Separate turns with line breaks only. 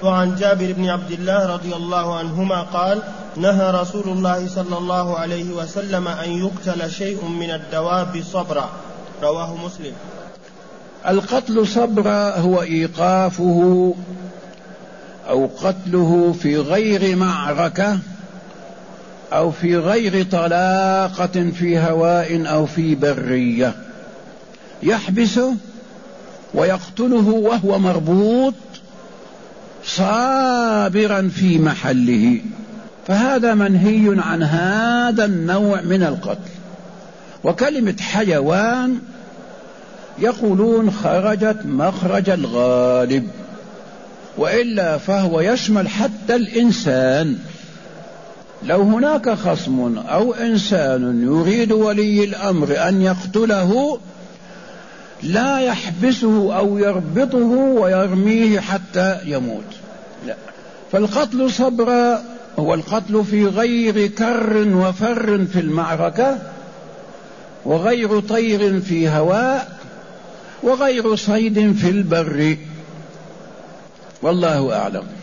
وعن جابر بن عبد الله رضي الله عنهما قال نهى رسول الله صلى الله عليه وسلم أن يقتل شيء من الدواب صبرا، رواه مسلم.
القتل صبرا هو إيقافه أو قتله في غير معركة أو في غير طلاقة في هواء أو في برية، يحبسه ويقتله وهو مربوط صابرا في محله، فهذا منهي عن هذا النوع من القتل. وكلمة حيوان يقولون خرجت مخرج الغالب، وإلا فهو يشمل حتى الإنسان. لو هناك خصم أو إنسان يريد ولي الأمر أن يقتله لا يحبسه أو يربطه ويرميه حتى يموت، لا. فالقتل صبرا هو القتل في غير كر وفر في المعركة، وغير طير في هواء، وغير صيد في البر، والله أعلم.